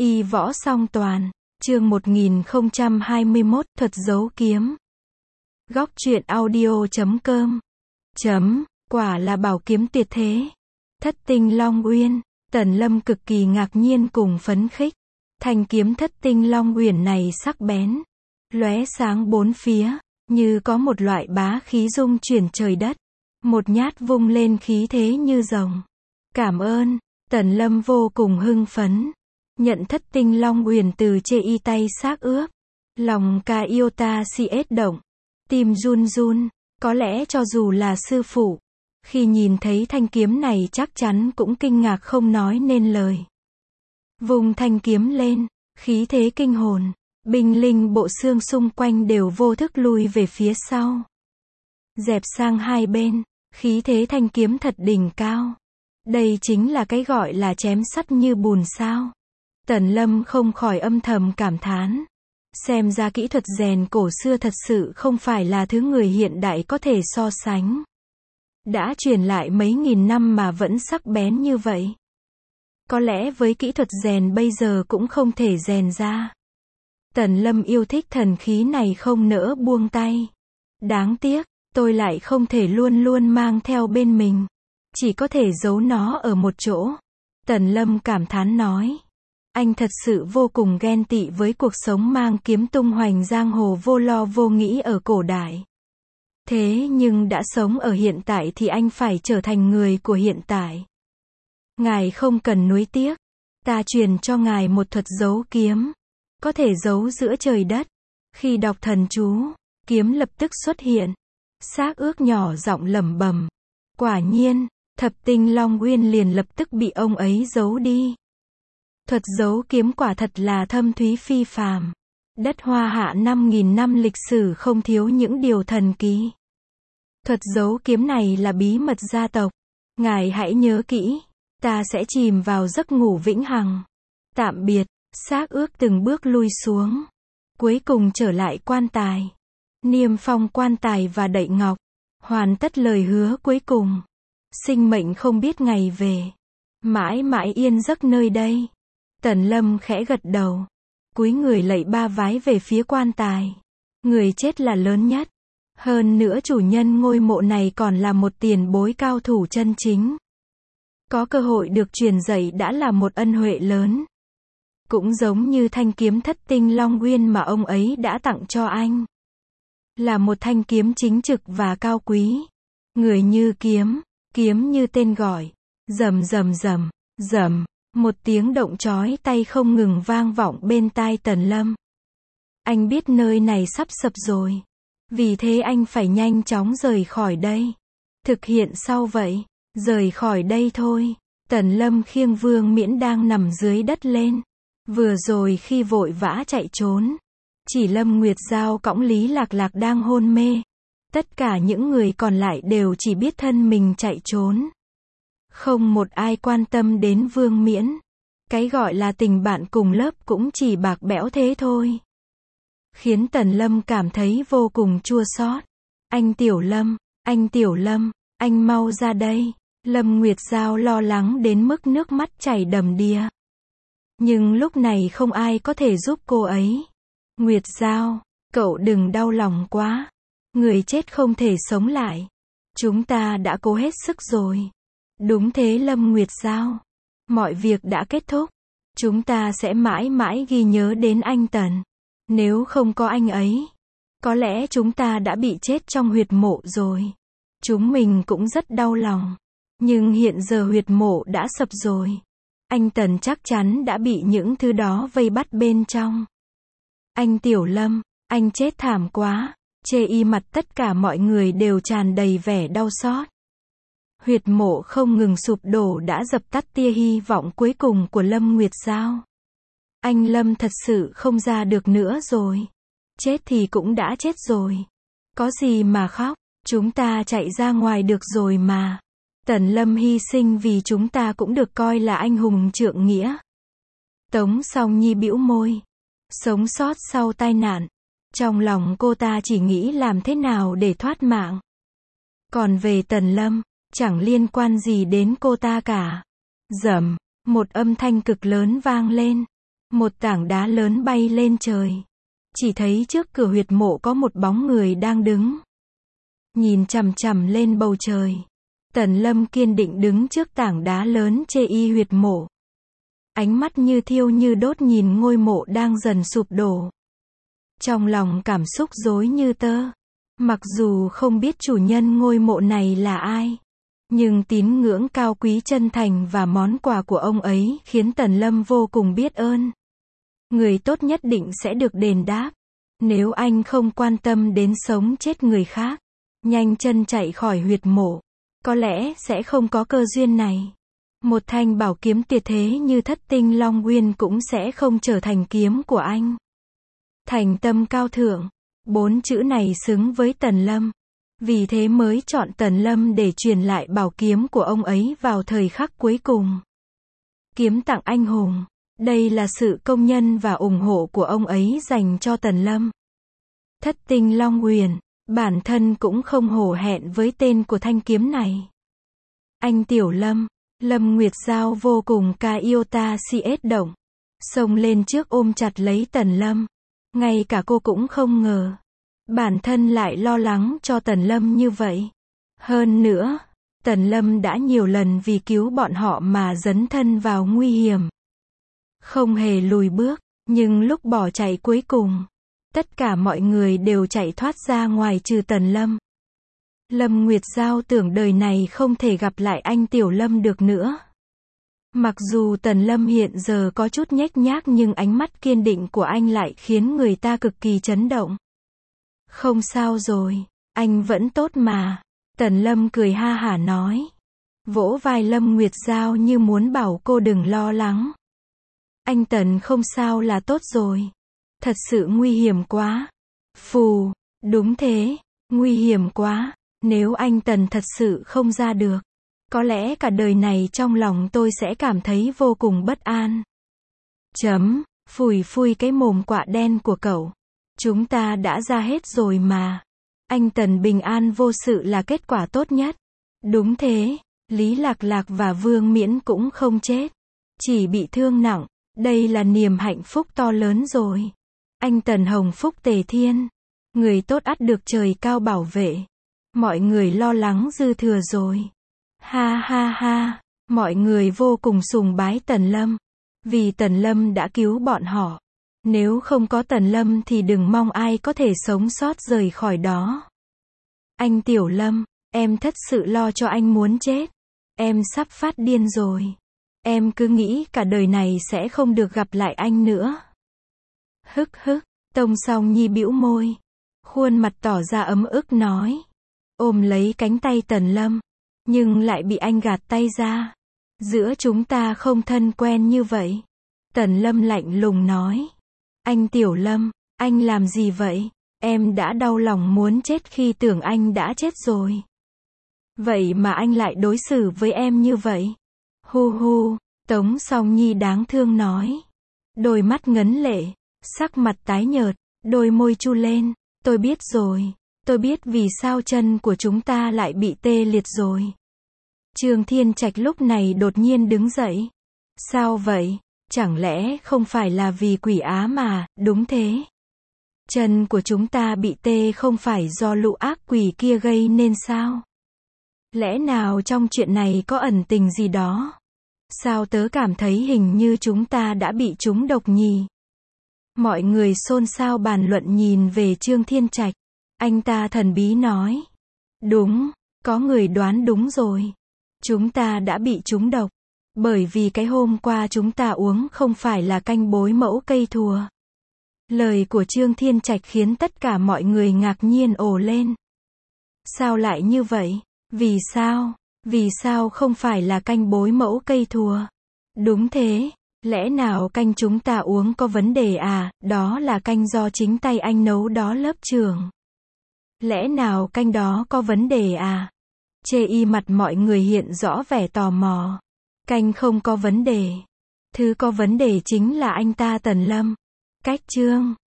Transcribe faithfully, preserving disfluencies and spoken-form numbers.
Y võ song toàn, chương một nghìn không trăm hai mươi mốt, thuật giấu kiếm. Góc truyện audio chấm com. Chấm, quả là bảo kiếm tuyệt thế. Thất tinh Long Uyên, Tần Lâm cực kỳ ngạc nhiên cùng phấn khích. Thanh kiếm thất tinh Long Uyển này sắc bén, lóe sáng bốn phía, như có một loại bá khí dung chuyển trời đất. Một nhát vung lên khí thế như rồng. Cảm ơn, Tần Lâm vô cùng hưng phấn. Nhận thất tinh Long Uyển từ chê y tay xác ướp. Lòng ca yêu ta si ết động. Tim run run, có lẽ cho dù là sư phụ, khi nhìn thấy thanh kiếm này chắc chắn cũng kinh ngạc không nói nên lời. Vùng thanh kiếm lên, khí thế kinh hồn, binh linh bộ xương xung quanh đều vô thức lùi về phía sau. Dẹp sang hai bên, khí thế thanh kiếm thật đỉnh cao. Đây chính là cái gọi là chém sắt như bùn sao. Tần Lâm không khỏi âm thầm cảm thán. Xem ra kỹ thuật rèn cổ xưa thật sự không phải là thứ người hiện đại có thể so sánh. Đã truyền lại mấy nghìn năm mà vẫn sắc bén như vậy. Có lẽ với kỹ thuật rèn bây giờ cũng không thể rèn ra. Tần Lâm yêu thích thần khí này không nỡ buông tay. Đáng tiếc, tôi lại không thể luôn luôn mang theo bên mình. Chỉ có thể giấu nó ở một chỗ. Tần Lâm cảm thán nói. Anh thật sự vô cùng ghen tị với cuộc sống mang kiếm tung hoành giang hồ vô lo vô nghĩ ở cổ đại. Thế nhưng đã sống ở hiện tại thì anh phải trở thành người của hiện tại. Ngài không cần nuối tiếc. Ta truyền cho ngài một thuật giấu kiếm. Có thể giấu giữa trời đất. Khi đọc thần chú, kiếm lập tức xuất hiện. Xác ướp nhỏ giọng lẩm bẩm. Quả nhiên, thập tinh Long Uyên liền lập tức bị ông ấy giấu đi. Thuật giấu kiếm quả thật là thâm thúy phi phàm. Đất Hoa Hạ năm nghìn năm lịch sử không thiếu những điều thần kỳ. Thuật giấu kiếm này là bí mật gia tộc. Ngài hãy nhớ kỹ. Ta sẽ chìm vào giấc ngủ vĩnh hằng. Tạm biệt. Xác ướp từng bước lui xuống. Cuối cùng trở lại quan tài. Niêm phong quan tài và đậy ngọc. Hoàn tất lời hứa cuối cùng. Sinh mệnh không biết ngày về. Mãi mãi yên giấc nơi đây. Tần Lâm khẽ gật đầu. Cúi người lạy ba vái về phía quan tài. Người chết là lớn nhất. Hơn nữa chủ nhân ngôi mộ này còn là một tiền bối cao thủ chân chính. Có cơ hội được truyền dạy đã là một ân huệ lớn. Cũng giống như thanh kiếm thất tinh Long Uyên mà ông ấy đã tặng cho anh. Là một thanh kiếm chính trực và cao quý. Người như kiếm, kiếm như tên gọi. Rầm rầm rầm, rầm. Một tiếng động chói tay không ngừng vang vọng bên tai Tần Lâm. Anh biết nơi này sắp sập rồi. Vì thế anh phải nhanh chóng rời khỏi đây. Thực hiện sau vậy. Rời khỏi đây thôi. Tần Lâm khiêng Vương Miễn đang nằm dưới đất lên. Vừa rồi khi vội vã chạy trốn. Chỉ Lâm Nguyệt Giao cõng Lý Lạc Lạc đang hôn mê. Tất cả những người còn lại đều chỉ biết thân mình chạy trốn. Không một ai quan tâm đến Vương Miễn. Cái gọi là tình bạn cùng lớp cũng chỉ bạc bẽo thế thôi. Khiến Tần Lâm cảm thấy vô cùng chua xót. Anh Tiểu Lâm, anh Tiểu Lâm, anh mau ra đây. Lâm Nguyệt Giao lo lắng đến mức nước mắt chảy đầm đìa. Nhưng lúc này không ai có thể giúp cô ấy. Nguyệt Giao, cậu đừng đau lòng quá. Người chết không thể sống lại. Chúng ta đã cố hết sức rồi. Đúng thế Lâm Nguyệt Giao. Mọi việc đã kết thúc. Chúng ta sẽ mãi mãi ghi nhớ đến anh Tần. Nếu không có anh ấy, có lẽ chúng ta đã bị chết trong huyệt mộ rồi. Chúng mình cũng rất đau lòng. Nhưng hiện giờ huyệt mộ đã sập rồi. Anh Tần chắc chắn đã bị những thứ đó vây bắt bên trong. Anh Tiểu Lâm, anh chết thảm quá. Chê y mặt tất cả mọi người đều tràn đầy vẻ đau xót. Huyệt mộ không ngừng sụp đổ đã dập tắt tia hy vọng cuối cùng của Lâm Nguyệt Giao. Anh Lâm thật sự không ra được nữa rồi. Chết thì cũng đã chết rồi. Có gì mà khóc, chúng ta chạy ra ngoài được rồi mà. Tần Lâm hy sinh vì chúng ta cũng được coi là anh hùng trượng nghĩa. Tống Song Nhi bĩu môi. Sống sót sau tai nạn. Trong lòng cô ta chỉ nghĩ làm thế nào để thoát mạng. Còn về Tần Lâm, chẳng liên quan gì đến cô ta cả. Rầm, một âm thanh cực lớn vang lên. Một tảng đá lớn bay lên trời. Chỉ thấy trước cửa huyệt mộ có một bóng người đang đứng. Nhìn chằm chằm lên bầu trời. Tần Lâm kiên định đứng trước tảng đá lớn chê y huyệt mộ. Ánh mắt như thiêu như đốt nhìn ngôi mộ đang dần sụp đổ. Trong lòng cảm xúc rối như tơ. Mặc dù không biết chủ nhân ngôi mộ này là ai, nhưng tín ngưỡng cao quý chân thành và món quà của ông ấy khiến Tần Lâm vô cùng biết ơn. Người tốt nhất định sẽ được đền đáp. Nếu anh không quan tâm đến sống chết người khác, nhanh chân chạy khỏi huyệt mộ, có lẽ sẽ không có cơ duyên này. Một thanh bảo kiếm tuyệt thế như Thất Tinh Long Uyên cũng sẽ không trở thành kiếm của anh. Thành tâm cao thượng, bốn chữ này xứng với Tần Lâm. Vì thế mới chọn Tần Lâm để truyền lại bảo kiếm của ông ấy vào thời khắc cuối cùng. Kiếm tặng anh hùng. Đây là sự công nhân và ủng hộ của ông ấy dành cho Tần Lâm. Thất Tinh Long Uyên, bản thân cũng không hổ hẹn với tên của thanh kiếm này. Anh Tiểu Lâm, Lâm Nguyệt Giao vô cùng ca yêu ta si ết động. Xông lên trước ôm chặt lấy Tần Lâm. Ngay cả cô cũng không ngờ. Bản thân lại lo lắng cho Tần Lâm như vậy. Hơn nữa, Tần Lâm đã nhiều lần vì cứu bọn họ mà dấn thân vào nguy hiểm. Không hề lùi bước, nhưng lúc bỏ chạy cuối cùng, tất cả mọi người đều chạy thoát ra ngoài trừ Tần Lâm. Lâm Nguyệt Giao tưởng đời này không thể gặp lại anh Tiểu Lâm được nữa. Mặc dù Tần Lâm hiện giờ có chút nhếch nhác nhưng ánh mắt kiên định của anh lại khiến người ta cực kỳ chấn động. Không sao rồi, anh vẫn tốt mà. Tần Lâm cười ha hả nói. Vỗ vai Lâm Nguyệt Giao như muốn bảo cô đừng lo lắng. Anh Tần không sao là tốt rồi. Thật sự nguy hiểm quá. Phù, đúng thế, nguy hiểm quá. Nếu anh Tần thật sự không ra được, có lẽ cả đời này trong lòng tôi sẽ cảm thấy vô cùng bất an. Chấm, phủi phui cái mồm quạ đen của cậu. Chúng ta đã ra hết rồi mà. Anh Tần bình an vô sự là kết quả tốt nhất. Đúng thế, Lý Lạc Lạc và Vương Miễn cũng không chết. Chỉ bị thương nặng. Đây là niềm hạnh phúc to lớn rồi. Anh Tần hồng phúc tề thiên. Người tốt ắt được trời cao bảo vệ. Mọi người lo lắng dư thừa rồi. Ha ha ha, mọi người vô cùng sùng bái Tần Lâm. Vì Tần Lâm đã cứu bọn họ. Nếu không có Tần Lâm thì đừng mong ai có thể sống sót rời khỏi đó. Anh Tiểu Lâm, em thật sự lo cho anh muốn chết. Em sắp phát điên rồi. Em cứ nghĩ cả đời này sẽ không được gặp lại anh nữa. Hức hức, Tông Song Nhi bĩu môi. Khuôn mặt tỏ ra ấm ức nói. Ôm lấy cánh tay Tần Lâm. Nhưng lại bị anh gạt tay ra. Giữa chúng ta không thân quen như vậy. Tần Lâm lạnh lùng nói. Anh Tiểu Lâm, anh làm gì vậy? Em đã đau lòng muốn chết khi tưởng anh đã chết rồi. Vậy mà anh lại đối xử với em như vậy. Hu hu, Tống Song Nhi đáng thương nói. Đôi mắt ngấn lệ, sắc mặt tái nhợt, đôi môi chu lên. Tôi biết rồi, tôi biết vì sao chân của chúng ta lại bị tê liệt rồi. Trương Thiên Trạch lúc này đột nhiên đứng dậy. Sao vậy? Chẳng lẽ không phải là vì quỷ á mà, đúng thế. Chân của chúng ta bị tê không phải do lũ ác quỷ kia gây nên sao? Lẽ nào trong chuyện này có ẩn tình gì đó? Sao tớ cảm thấy hình như chúng ta đã bị trúng độc nhỉ? Mọi người xôn xao bàn luận nhìn về Trương Thiên Trạch. Anh ta thần bí nói. Đúng, có người đoán đúng rồi. Chúng ta đã bị trúng độc. Bởi vì cái hôm qua chúng ta uống không phải là canh bối mẫu cây thùa. Lời của Trương Thiên Trạch khiến tất cả mọi người ngạc nhiên ồ lên. Sao lại như vậy? Vì sao? Vì sao không phải là canh bối mẫu cây thùa? Đúng thế, lẽ nào canh chúng ta uống có vấn đề à? Đó là canh do chính tay anh nấu đó lớp trưởng. Lẽ nào canh đó có vấn đề à? Chê y mặt mọi người hiện rõ vẻ tò mò. Canh không có vấn đề. Thứ có vấn đề chính là anh ta Tần Lâm. Cách Trương